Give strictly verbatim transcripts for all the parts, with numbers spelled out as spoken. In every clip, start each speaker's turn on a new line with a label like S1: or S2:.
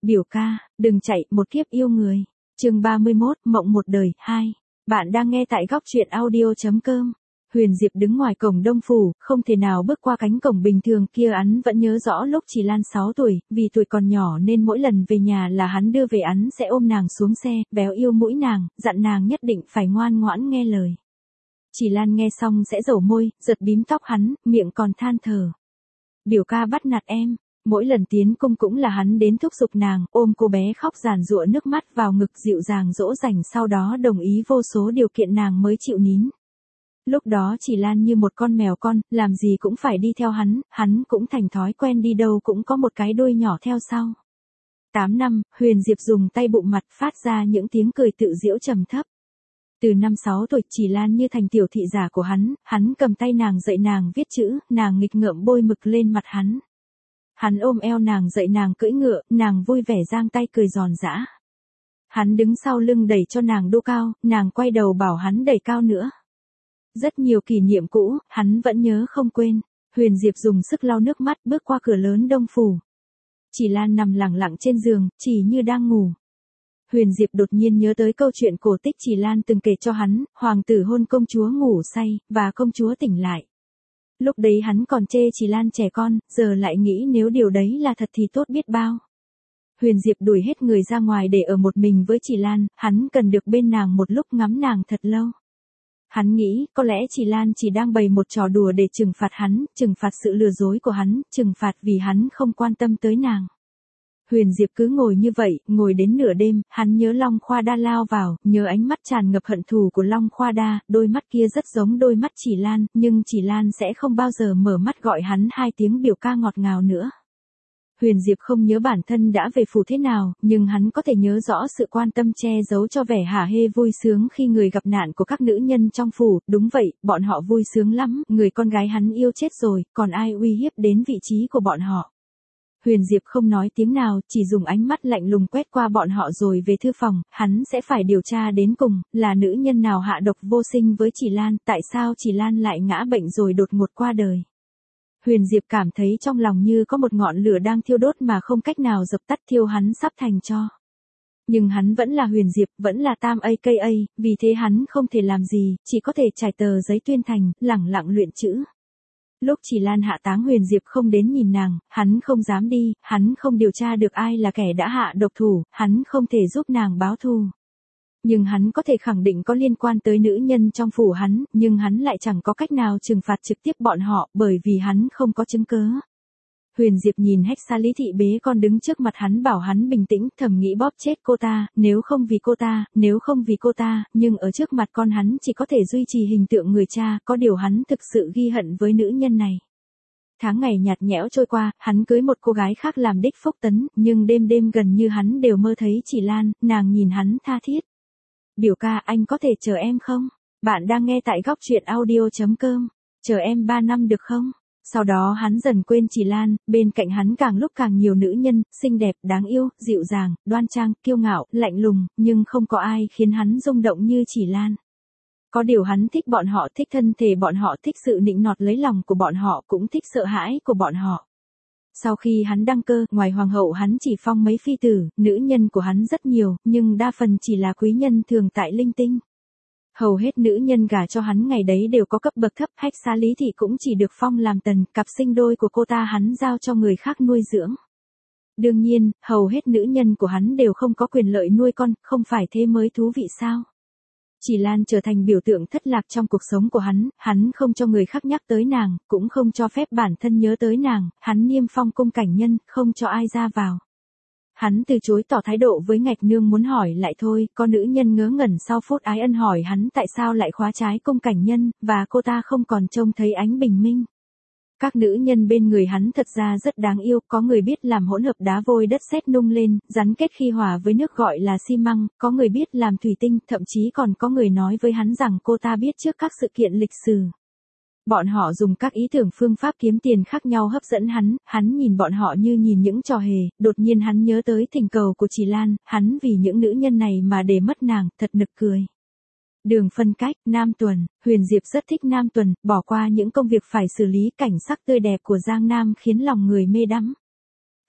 S1: Biểu ca, đừng chạy, một kiếp yêu người. Chương ba mươi mốt, mộng một đời, hai. Bạn đang nghe tại góc truyện audio chấm com. Huyền Diệp đứng ngoài cổng Đông Phủ, không thể nào bước qua cánh cổng bình thường kia. Hắn vẫn nhớ rõ lúc Chỉ Lan sáu tuổi, vì tuổi còn nhỏ nên mỗi lần về nhà là hắn đưa về, hắn sẽ ôm nàng xuống xe, véo yêu mũi nàng, dặn nàng nhất định phải ngoan ngoãn nghe lời. Chỉ Lan nghe xong sẽ dẩu môi, giật bím tóc hắn, miệng còn than thở. Biểu ca bắt nạt em. Mỗi lần tiến cung cũng là hắn đến thúc giục nàng, ôm cô bé khóc giàn giụa nước mắt vào ngực dịu dàng dỗ dành, sau đó đồng ý vô số điều kiện nàng mới chịu nín. Lúc đó Chỉ Lan như một con mèo con, làm gì cũng phải đi theo hắn, hắn cũng thành thói quen, đi đâu cũng có một cái đuôi nhỏ theo sau. Tám năm, Huyền Diệp dùng tay bụng mặt phát ra những tiếng cười tự giễu trầm thấp. Từ năm sáu tuổi, Chỉ Lan như thành tiểu thị giả của hắn, hắn cầm tay nàng dạy nàng viết chữ, nàng nghịch ngợm bôi mực lên mặt hắn. Hắn ôm eo nàng dạy nàng cưỡi ngựa, nàng vui vẻ giang tay cười giòn giã. Hắn đứng sau lưng đẩy cho nàng đô cao, nàng quay đầu bảo hắn đẩy cao nữa. Rất nhiều kỷ niệm cũ, hắn vẫn nhớ không quên. Huyền Diệp dùng sức lau nước mắt bước qua cửa lớn Đông Phủ. Chỉ Lan nằm lặng lặng trên giường, chỉ như đang ngủ. Huyền Diệp đột nhiên nhớ tới câu chuyện cổ tích Chỉ Lan từng kể cho hắn, hoàng tử hôn công chúa ngủ say, và công chúa tỉnh lại. Lúc đấy hắn còn chê Chỉ Lan trẻ con, giờ lại nghĩ nếu điều đấy là thật thì tốt biết bao. Huyền Diệp đuổi hết người ra ngoài để ở một mình với Chỉ Lan, hắn cần được bên nàng một lúc, ngắm nàng thật lâu. Hắn nghĩ, có lẽ Chỉ Lan chỉ đang bày một trò đùa để trừng phạt hắn, trừng phạt sự lừa dối của hắn, trừng phạt vì hắn không quan tâm tới nàng. Huyền Diệp cứ ngồi như vậy, ngồi đến nửa đêm, hắn nhớ Long Khoa Đa lao vào, nhớ ánh mắt tràn ngập hận thù của Long Khoa Đa, đôi mắt kia rất giống đôi mắt Chỉ Lan, nhưng Chỉ Lan sẽ không bao giờ mở mắt gọi hắn hai tiếng biểu ca ngọt ngào nữa. Huyền Diệp không nhớ bản thân đã về phủ thế nào, nhưng hắn có thể nhớ rõ sự quan tâm che giấu cho vẻ hả hê vui sướng khi người gặp nạn của các nữ nhân trong phủ. Đúng vậy, bọn họ vui sướng lắm, người con gái hắn yêu chết rồi, còn ai uy hiếp đến vị trí của bọn họ. Huyền Diệp không nói tiếng nào, chỉ dùng ánh mắt lạnh lùng quét qua bọn họ rồi về thư phòng, hắn sẽ phải điều tra đến cùng, là nữ nhân nào hạ độc vô sinh với Chỉ Lan, tại sao Chỉ Lan lại ngã bệnh rồi đột ngột qua đời. Huyền Diệp cảm thấy trong lòng như có một ngọn lửa đang thiêu đốt mà không cách nào dập tắt, thiêu hắn sắp thành tro. Nhưng hắn vẫn là Huyền Diệp, vẫn là Tam a ca a, vì thế hắn không thể làm gì, chỉ có thể trải tờ giấy tuyên thành, lẳng lặng luyện chữ. Lúc Chỉ Lan hạ táng, Huyền Diệp không đến nhìn nàng, hắn không dám đi, hắn không điều tra được ai là kẻ đã hạ độc thủ, hắn không thể giúp nàng báo thù. Nhưng hắn có thể khẳng định có liên quan tới nữ nhân trong phủ hắn, nhưng hắn lại chẳng có cách nào trừng phạt trực tiếp bọn họ, bởi vì hắn không có chứng cớ. Huyền Diệp nhìn Hách Xa Lý Thị bế con đứng trước mặt hắn, bảo hắn bình tĩnh, thầm nghĩ bóp chết cô ta, nếu không vì cô ta, nếu không vì cô ta, nhưng ở trước mặt con hắn chỉ có thể duy trì hình tượng người cha, có điều hắn thực sự ghi hận với nữ nhân này. Tháng ngày nhạt nhẽo trôi qua, hắn cưới một cô gái khác làm đích phúc tấn, nhưng đêm đêm gần như hắn đều mơ thấy Chỉ Lan, nàng nhìn hắn tha thiết. Biểu ca, anh có thể chờ em không? Bạn đang nghe tại góc truyện audio chấm com. Chờ em ba năm được không? Sau đó hắn dần quên Chỉ Lan, bên cạnh hắn càng lúc càng nhiều nữ nhân, xinh đẹp, đáng yêu, dịu dàng, đoan trang, kiêu ngạo, lạnh lùng, nhưng không có ai khiến hắn rung động như Chỉ Lan. Có điều hắn thích bọn họ, thích thân thể bọn họ, thích sự nịnh nọt lấy lòng của bọn họ, cũng thích sợ hãi của bọn họ. Sau khi hắn đăng cơ, ngoài hoàng hậu hắn chỉ phong mấy phi tử, nữ nhân của hắn rất nhiều, nhưng đa phần chỉ là quý nhân thường tại linh tinh. Hầu hết nữ nhân gả cho hắn ngày đấy đều có cấp bậc thấp, Hách Xa Lý Thị cũng chỉ được phong làm tần, cặp sinh đôi của cô ta hắn giao cho người khác nuôi dưỡng. Đương nhiên, hầu hết nữ nhân của hắn đều không có quyền lợi nuôi con, không phải thế mới thú vị sao? Chỉ Lan trở thành biểu tượng thất lạc trong cuộc sống của hắn, hắn không cho người khác nhắc tới nàng, cũng không cho phép bản thân nhớ tới nàng, hắn niêm phong cung cảnh nhân, không cho ai ra vào. Hắn từ chối tỏ thái độ với Ngạch Nương, muốn hỏi lại thôi, có nữ nhân ngớ ngẩn sau phút ái ân hỏi hắn tại sao lại khóa trái cung cảnh nhân, và cô ta không còn trông thấy ánh bình minh. Các nữ nhân bên người hắn thật ra rất đáng yêu, có người biết làm hỗn hợp đá vôi đất sét nung lên, rắn kết khi hòa với nước gọi là xi măng, có người biết làm thủy tinh, thậm chí còn có người nói với hắn rằng cô ta biết trước các sự kiện lịch sử. Bọn họ dùng các ý tưởng phương pháp kiếm tiền khác nhau hấp dẫn hắn, hắn nhìn bọn họ như nhìn những trò hề, đột nhiên hắn nhớ tới thỉnh cầu của Chỉ Lan, hắn vì những nữ nhân này mà để mất nàng, thật nực cười. Đường phân cách, Nam Tuần, Huyền Diệp rất thích Nam Tuần, bỏ qua những công việc phải xử lý, cảnh sắc tươi đẹp của Giang Nam khiến lòng người mê đắm.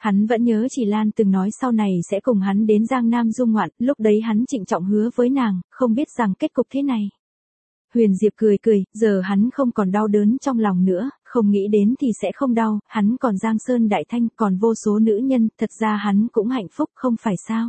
S1: Hắn vẫn nhớ chỉ Lan từng nói sau này sẽ cùng hắn đến Giang Nam du ngoạn, lúc đấy hắn trịnh trọng hứa với nàng, không biết rằng kết cục thế này. Huyền Diệp cười cười, giờ hắn không còn đau đớn trong lòng nữa, không nghĩ đến thì sẽ không đau, hắn còn Giang Sơn Đại Thanh, còn vô số nữ nhân, thật ra hắn cũng hạnh phúc không phải sao.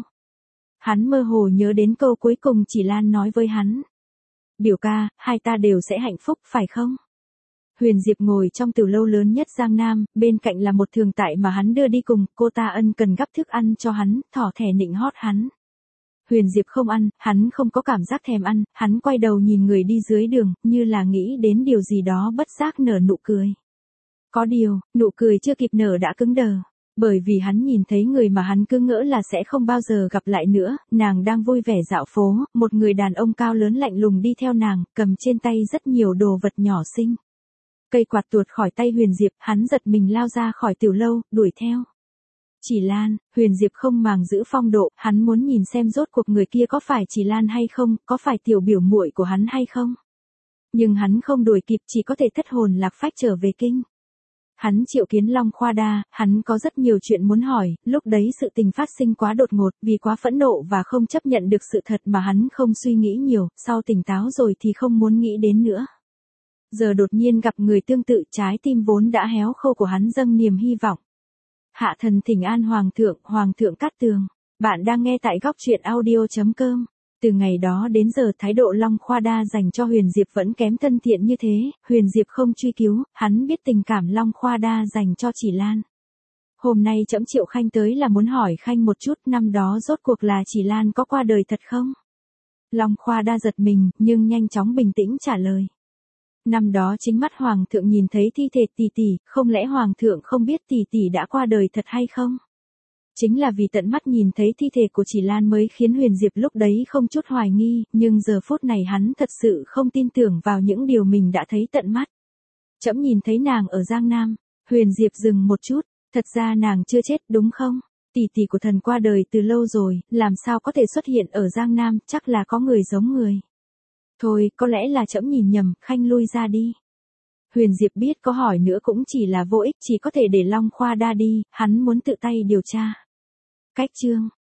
S1: Hắn mơ hồ nhớ đến câu cuối cùng chỉ Lan nói với hắn. Biểu ca, hai ta đều sẽ hạnh phúc phải không? Huyền Diệp ngồi trong tiểu lâu lớn nhất Giang Nam, bên cạnh là một thường tại mà hắn đưa đi cùng, cô ta ân cần gắp thức ăn cho hắn, thỏ thẻ nịnh hót hắn. Huyền Diệp không ăn, hắn không có cảm giác thèm ăn, hắn quay đầu nhìn người đi dưới đường, như là nghĩ đến điều gì đó bất giác nở nụ cười. Có điều, nụ cười chưa kịp nở đã cứng đờ, bởi vì hắn nhìn thấy người mà hắn cứ ngỡ là sẽ không bao giờ gặp lại nữa, nàng đang vui vẻ dạo phố, một người đàn ông cao lớn lạnh lùng đi theo nàng, cầm trên tay rất nhiều đồ vật nhỏ xinh. Cây quạt tuột khỏi tay Huyền Diệp, hắn giật mình lao ra khỏi tiểu lâu, đuổi theo. Chỉ Lan, Huyền Diệp không màng giữ phong độ, hắn muốn nhìn xem rốt cuộc người kia có phải Chỉ Lan hay không, có phải tiểu biểu muội của hắn hay không. Nhưng hắn không đuổi kịp, chỉ có thể thất hồn lạc phách trở về kinh. Hắn triệu kiến Long Khoa Đa, hắn có rất nhiều chuyện muốn hỏi, lúc đấy sự tình phát sinh quá đột ngột, vì quá phẫn nộ và không chấp nhận được sự thật mà hắn không suy nghĩ nhiều, sau tỉnh táo rồi thì không muốn nghĩ đến nữa. Giờ đột nhiên gặp người tương tự, trái tim vốn đã héo khô của hắn dâng niềm hy vọng. Hạ thần thỉnh an Hoàng thượng, Hoàng thượng Cát Tường. Bạn đang nghe tại góc truyện audio chấm com. Từ ngày đó đến giờ thái độ Long Khoa Đa dành cho Huyền Diệp vẫn kém thân thiện như thế, Huyền Diệp không truy cứu, hắn biết tình cảm Long Khoa Đa dành cho Chỉ Lan. Hôm nay trẫm triệu Khanh tới là muốn hỏi Khanh một chút, năm đó rốt cuộc là Chỉ Lan có qua đời thật không? Long Khoa Đa giật mình, nhưng nhanh chóng bình tĩnh trả lời. Năm đó chính mắt Hoàng thượng nhìn thấy thi thể tỷ tỷ, không lẽ Hoàng thượng không biết tỷ tỷ đã qua đời thật hay không? Chính là vì tận mắt nhìn thấy thi thể của Chỉ Lan mới khiến Huyền Diệp lúc đấy không chút hoài nghi, nhưng giờ phút này hắn thật sự không tin tưởng vào những điều mình đã thấy tận mắt. Trẫm nhìn thấy nàng ở Giang Nam. Huyền Diệp dừng một chút, thật ra nàng chưa chết đúng không? Tỷ tỷ của thần qua đời từ lâu rồi, làm sao có thể xuất hiện ở Giang Nam, chắc là có người giống người. Thôi, có lẽ là trẫm nhìn nhầm, Khanh lui ra đi. Huyền Diệp biết có hỏi nữa cũng chỉ là vô ích, chỉ có thể để Long Khoa Đa đi, hắn muốn tự tay điều tra. Cách chương